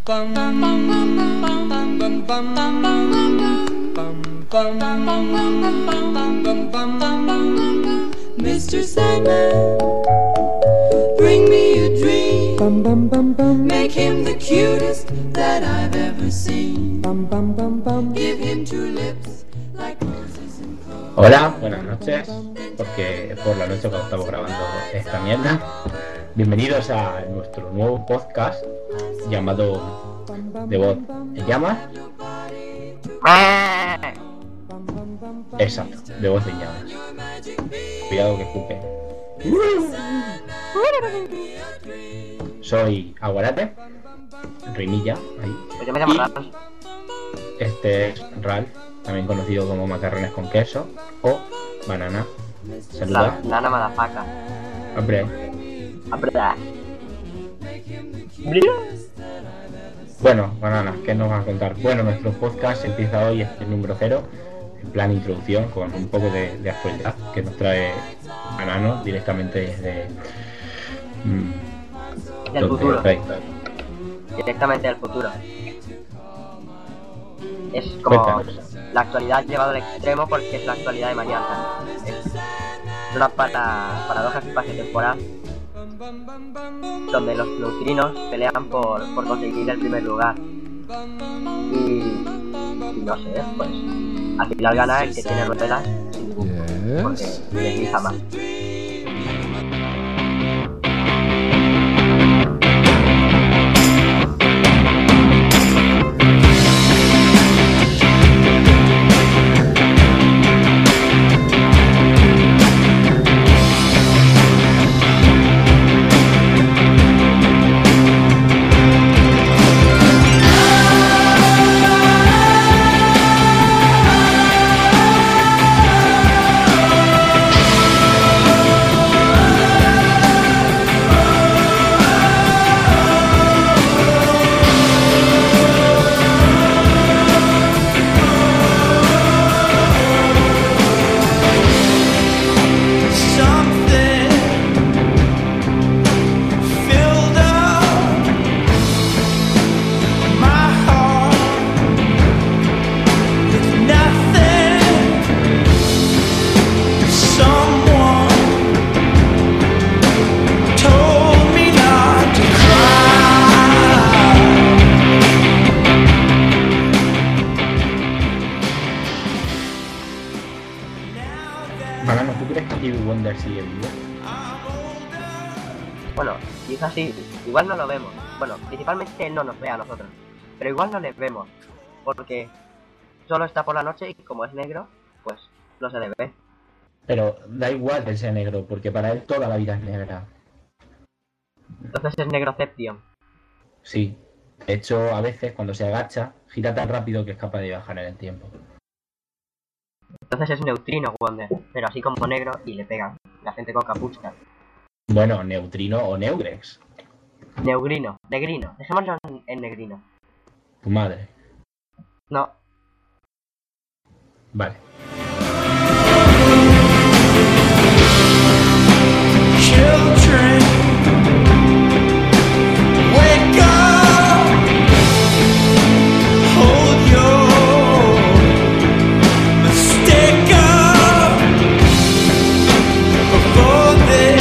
Mr. Sandman, bring me a dream. Make him the cutest that I've ever seen. Give him two lips like roses and clover. Hola, buenas noches, porque es por la noche cuando estamos grabando esta mierda. Bienvenidos a nuestro nuevo podcast llamado De Voz en Llamas. Exacto, De Voz en Llamas. Cuidado que escupe. Soy Aguarate, Rimilla, ahí. Pues yo me llamo Ratos. Este es Ral, también conocido como macarrones con queso o banana. Saluda. Nana madafaca. Hombre. Bueno, banana, ¿qué nos vas a contar? Bueno, nuestro podcast empieza hoy, es el número 0, en plan introducción, con un poco de actualidad que nos trae Banano directamente desde Del futuro. Directamente del futuro. Es como Cuéntanos. la actualidad llevado al extremo porque es la actualidad de mañana. Es una paradoja espacio-temporal donde los neutrinos pelean por conseguir el primer lugar. Y no sé, pues al final gana el que tiene ruedas sin dibujo, porque desliza más. Banano, ¿tú crees que Stevie Wonder sigue vivo? Bueno, quizás sí, igual no lo vemos. Bueno, principalmente él no nos ve a nosotros, pero igual no le vemos, porque solo está por la noche y como es negro, pues no se le ve. Pero da igual que sea negro, porque para él toda la vida es negra. Entonces es Negroception. Sí. De hecho, a veces cuando se agacha, gira tan rápido que es capaz de viajar en el tiempo. Entonces es Neutrino Wonder, pero así como negro y le pegan. La gente con capucha. Bueno, Neutrino o Neugrex. Negrino, dejémoslo en negrino. Tu madre. No, Vale. Children, wake up, hold your mistake up before they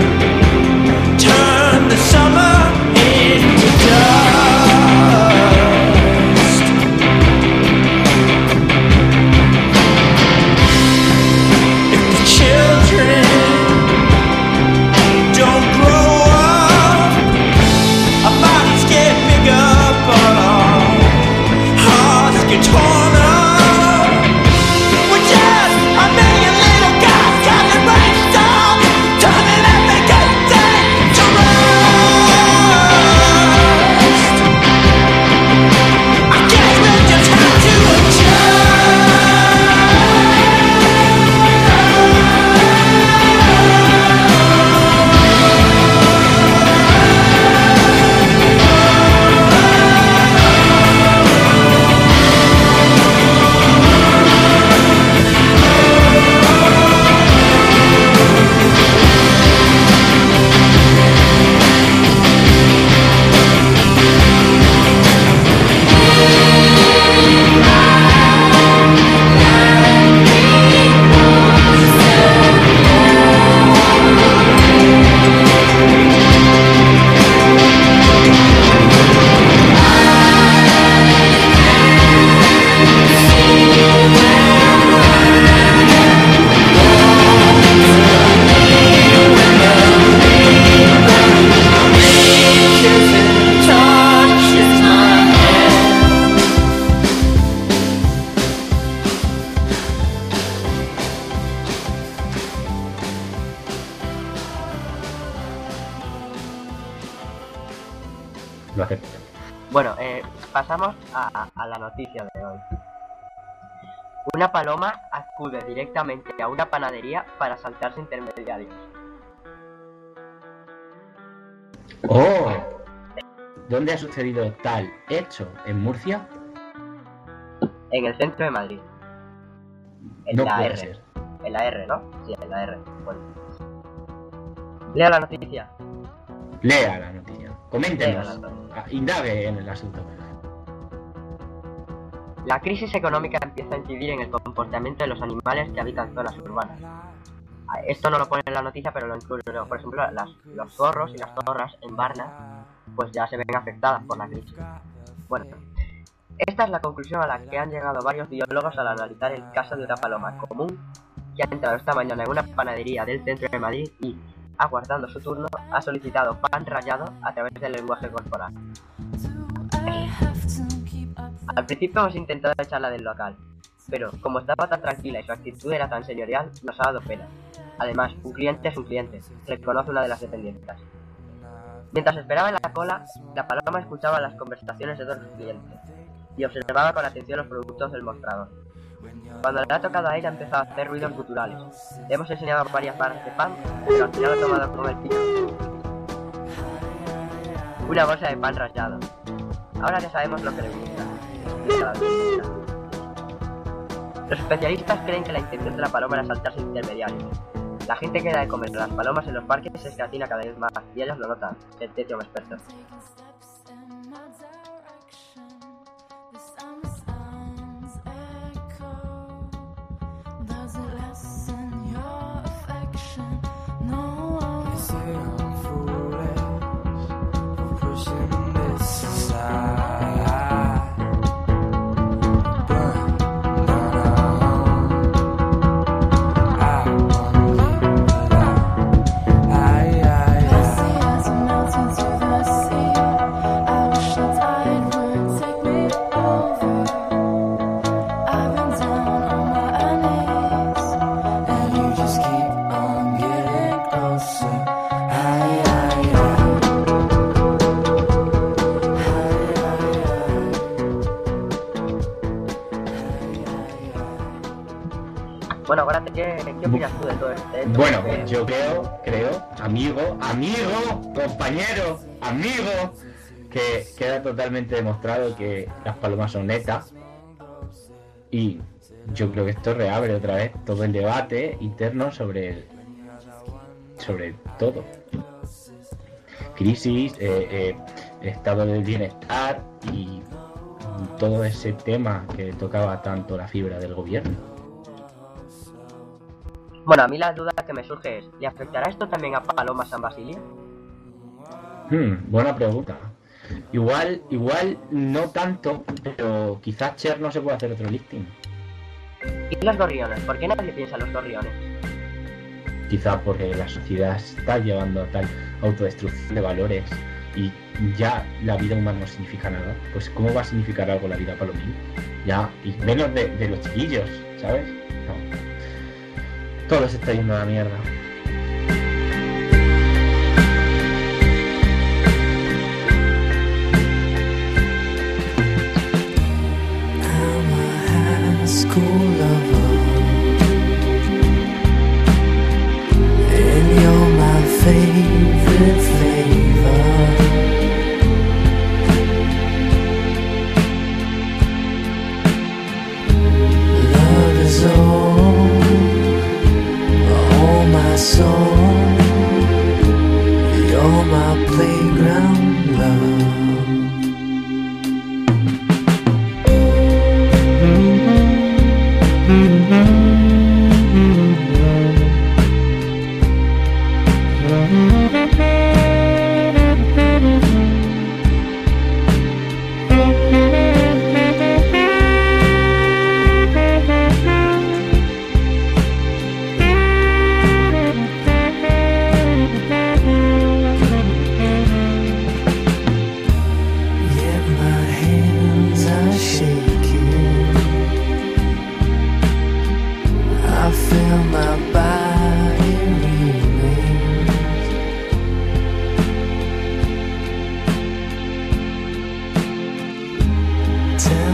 turn the summer into dust. If the children don't lo acepto. Bueno, pasamos a la noticia de hoy. Una paloma acude directamente a una panadería para saltarse intermediarios. ¡Oh! ¿Dónde ha sucedido tal hecho? ¿En Murcia? En el centro de Madrid. En No la puede R. ser. En la R, ¿no? Sí, en la R. Bueno. Lea la noticia. Lea la noticia. Coméntenos. Lea la noticia. Indague en el asunto. La crisis económica empieza a incidir en el comportamiento de los animales que habitan zonas urbanas. Esto no lo pone en la noticia, pero lo incluye. Por ejemplo, los zorros y las zorras en Varna, pues ya se ven afectadas por la crisis. Bueno, esta es la conclusión a la que han llegado varios biólogos al analizar el caso de una paloma común que ha entrado esta mañana en una panadería del centro de Madrid y, aguardando su turno, ha solicitado pan rallado a través del lenguaje corporal. Al principio hemos intentado echarla del local, pero como estaba tan tranquila y su actitud era tan señorial, nos ha dado pena. Además, un cliente es un cliente, reconoce una de las dependientes. Mientras esperaba en la cola, la paloma escuchaba las conversaciones de todos los clientes y observaba con atención los productos del mostrador. Cuando le ha tocado a ella, ha empezado a hacer ruidos guturales. Le hemos enseñado varias barras de pan, pero al final ha tomado como el pico una bolsa de pan rallado. Ahora ya sabemos lo que le gusta. Los especialistas creen que la intención de la paloma era saltarse intermediarios. La gente que da de comer a las palomas en los parques se escatina cada vez más, y ellos lo notan, sentencia un experto. Bueno, ahora, ¿qué opinas tú de todo esto? Bueno, pues yo creo, amigo, compañero, amigo, que queda totalmente demostrado que las palomas son netas. Y yo creo que esto reabre otra vez todo el debate interno sobre todo. Crisis, estado del bienestar y todo ese tema que tocaba tanto la fibra del gobierno. Bueno, a mí la duda que me surge es, ¿le afectará esto también a Paloma San Basilio? Buena pregunta. Igual no tanto, pero quizás Cher no se puede hacer otro listing. ¿Y los gorriones? ¿Por qué nadie piensa en los gorriones? Quizás porque la sociedad está llevando a tal autodestrucción de valores y ya la vida humana no significa nada. Pues ¿cómo va a significar algo la vida palomín? Ya, y menos de los chiquillos, ¿sabes? No. Todo se está yendo a la mierda.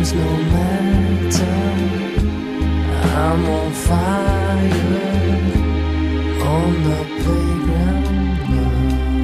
no matter. I'm on fire on the playground now.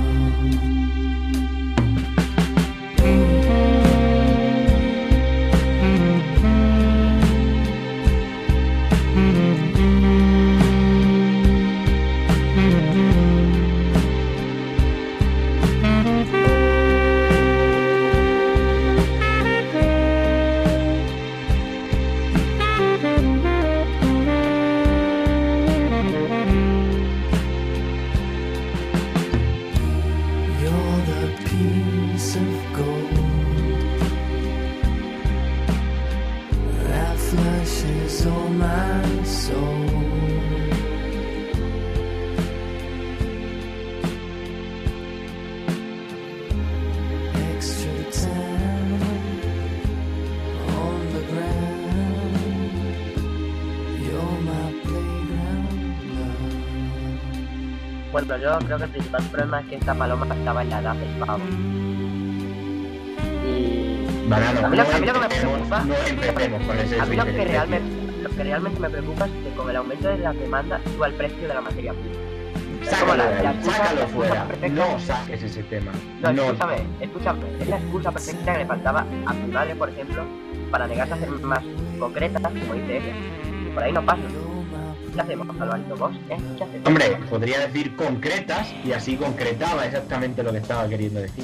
Bueno, yo creo que el principal problema es que esta paloma estaba en la edad del pavo. Y... Banano, a mí lo que me preocupa... No empecemos con ese... A mí lo que realmente me preocupa es que con el aumento de las demandas suba el precio de la materia prima. Sácalo fuera, no saques ese tema. No, escúchame, es la excusa perfecta que le faltaba a mi madre, por ejemplo, para negarse a ser más concretas, como dice ella. Y por ahí no pasa. ¿Qué hacemos, Alvarito? ¿Vos? ¿Qué hacemos? Hombre, podría decir concretas y así concretaba exactamente lo que estaba queriendo decir.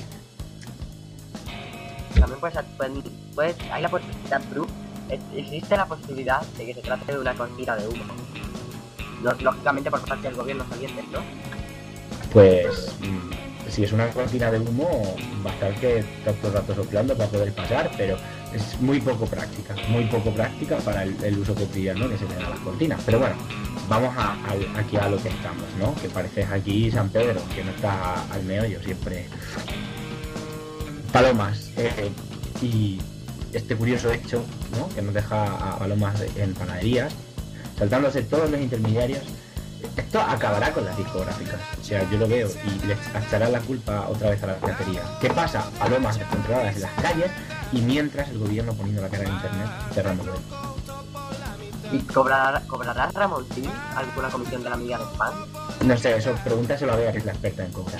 También puedes hay la posibilidad, existe la posibilidad de que se trate de una cortina de humo. Lógicamente por parte del gobierno saliente, ¿no? Pues si es una cortina de humo, va a estar que está todo el rato soplando para poder pasar, pero es muy poco práctica para el uso cotidiano que se le da a las cortinas. Pero bueno, vamos aquí a lo que estamos, ¿no? Que parece aquí San Pedro, que no está al meollo siempre. Palomas, y este curioso hecho, ¿no? Que nos deja a palomas en panaderías, saltándose todos los intermediarios. Esto acabará con las discográficas, o sea, yo lo veo y les echará la culpa otra vez a la piratería. ¿Qué pasa? Palomas descontroladas en las calles y mientras el gobierno poniendo la cara en internet cerrando web. ¿Y cobrará Ramoncín alguna comisión de la amiga de spam? No sé, eso pregúntaselo a Bea, que es la experta en cobrar.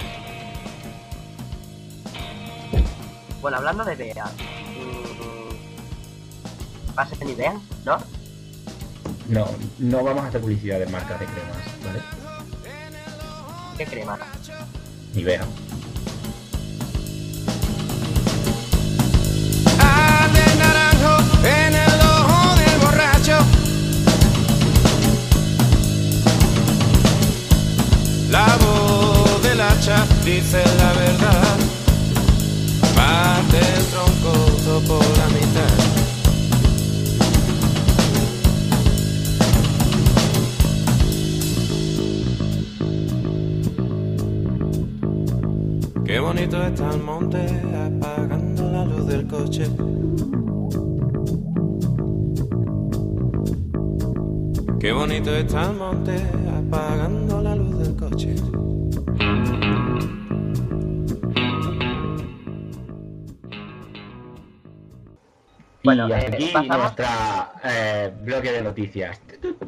Bueno, hablando de Bea, ¿vas a tener ideas, no? No vamos a hacer publicidad de marcas de cremas, ¿vale? ¿Qué crema? Ni Bea. De naranjo en el ojo del borracho. La voz del hacha dice la verdad. Parte el tronco por la mitad. Qué bonito está el monte apagando la luz del coche. Qué bonito está el monte apagando la luz del coche. Bueno, y aquí pasamos... nuestra bloque de noticias.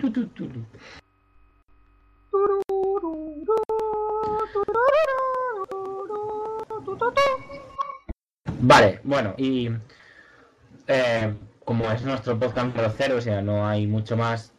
Vale, bueno, y como es nuestro podcast número 0, o sea, no hay mucho más.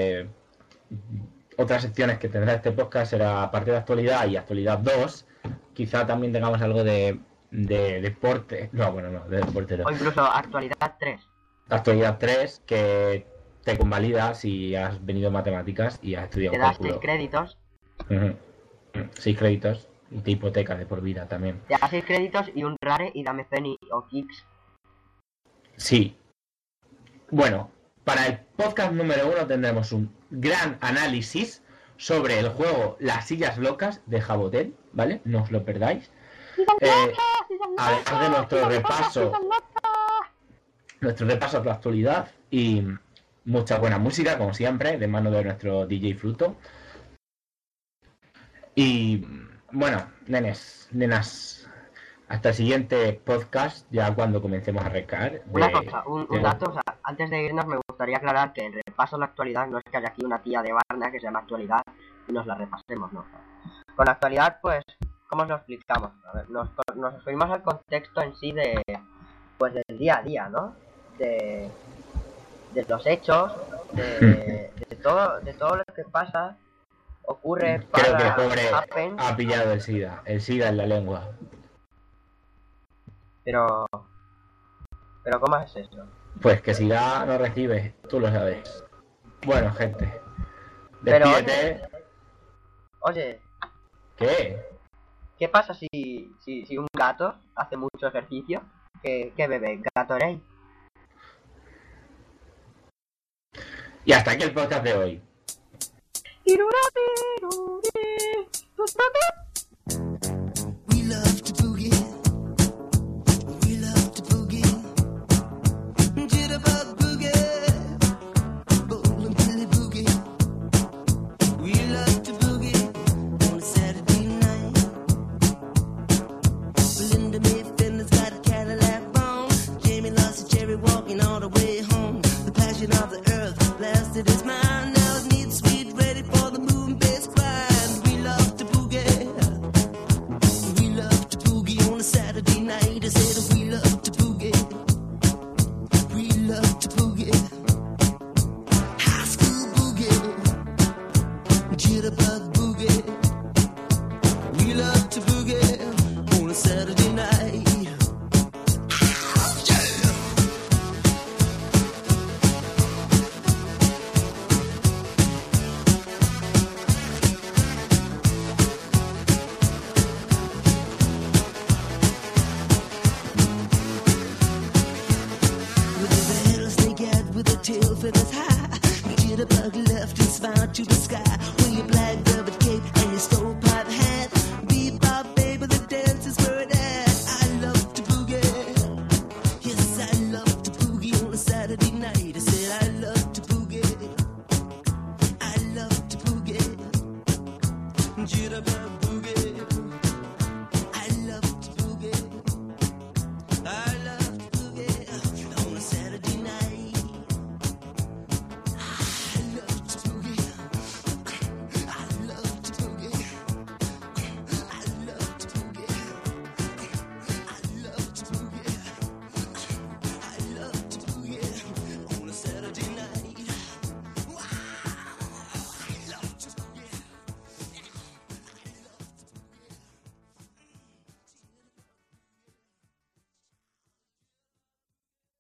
Otras secciones que tendrá este podcast será aparte de actualidad y actualidad 2. Quizá también tengamos algo de deporte. No, bueno, no, de deporte no. O incluso actualidad 3. Actualidad 3, que te convalida si has venido en matemáticas y has estudiado te das cálculo. 6 créditos. 6 créditos. Y te hipoteca de por vida también. Te das 6 créditos y un rare y dame Penny o Kicks. Sí. Bueno, para el podcast número 1 tendremos un gran análisis sobre el juego Las Sillas Locas de Jabotel, ¿vale? No os lo perdáis. Además de nuestro repaso a la actualidad y mucha buena música, como siempre, de mano de nuestro DJ Fruto. Y bueno, nenas, Hasta el siguiente podcast, ya cuando comencemos a recar. Una cosa, un dato, o sea, antes de irnos me gustaría aclarar que en repaso a la actualidad no es que haya aquí una tía de Varna que se llama actualidad y nos la repasemos, ¿no? Con la actualidad, pues, ¿cómo os lo explicamos? A ver, nos referimos al contexto en sí de, pues, del día a día, ¿no? De los hechos, de todo lo que pasa, ocurre, Creo para, que el pobre happen, ha pillado el SIDA en la lengua. pero ¿cómo es eso? Pues que SIDA no recibe, tú lo sabes. Bueno, gente, Pero, despídete. Oye, ¿Qué? pasa si un gato hace mucho ejercicio? ¿Qué bebe? ¿Gatorade? Y hasta aquí el podcast de hoy. We love to boogie. We love to boogie. Jitterbug boogie. Bowling Billy boogie. We love to boogie on a Saturday night. Belinda Mayfield's got a Cadillac bone. Jamie lost a cherry walking all the way home. The passion of the earth blasted his mind. Now it needs sweet, ready for the moon bass grind. We love to boogie. We love to boogie on a Saturday night. I said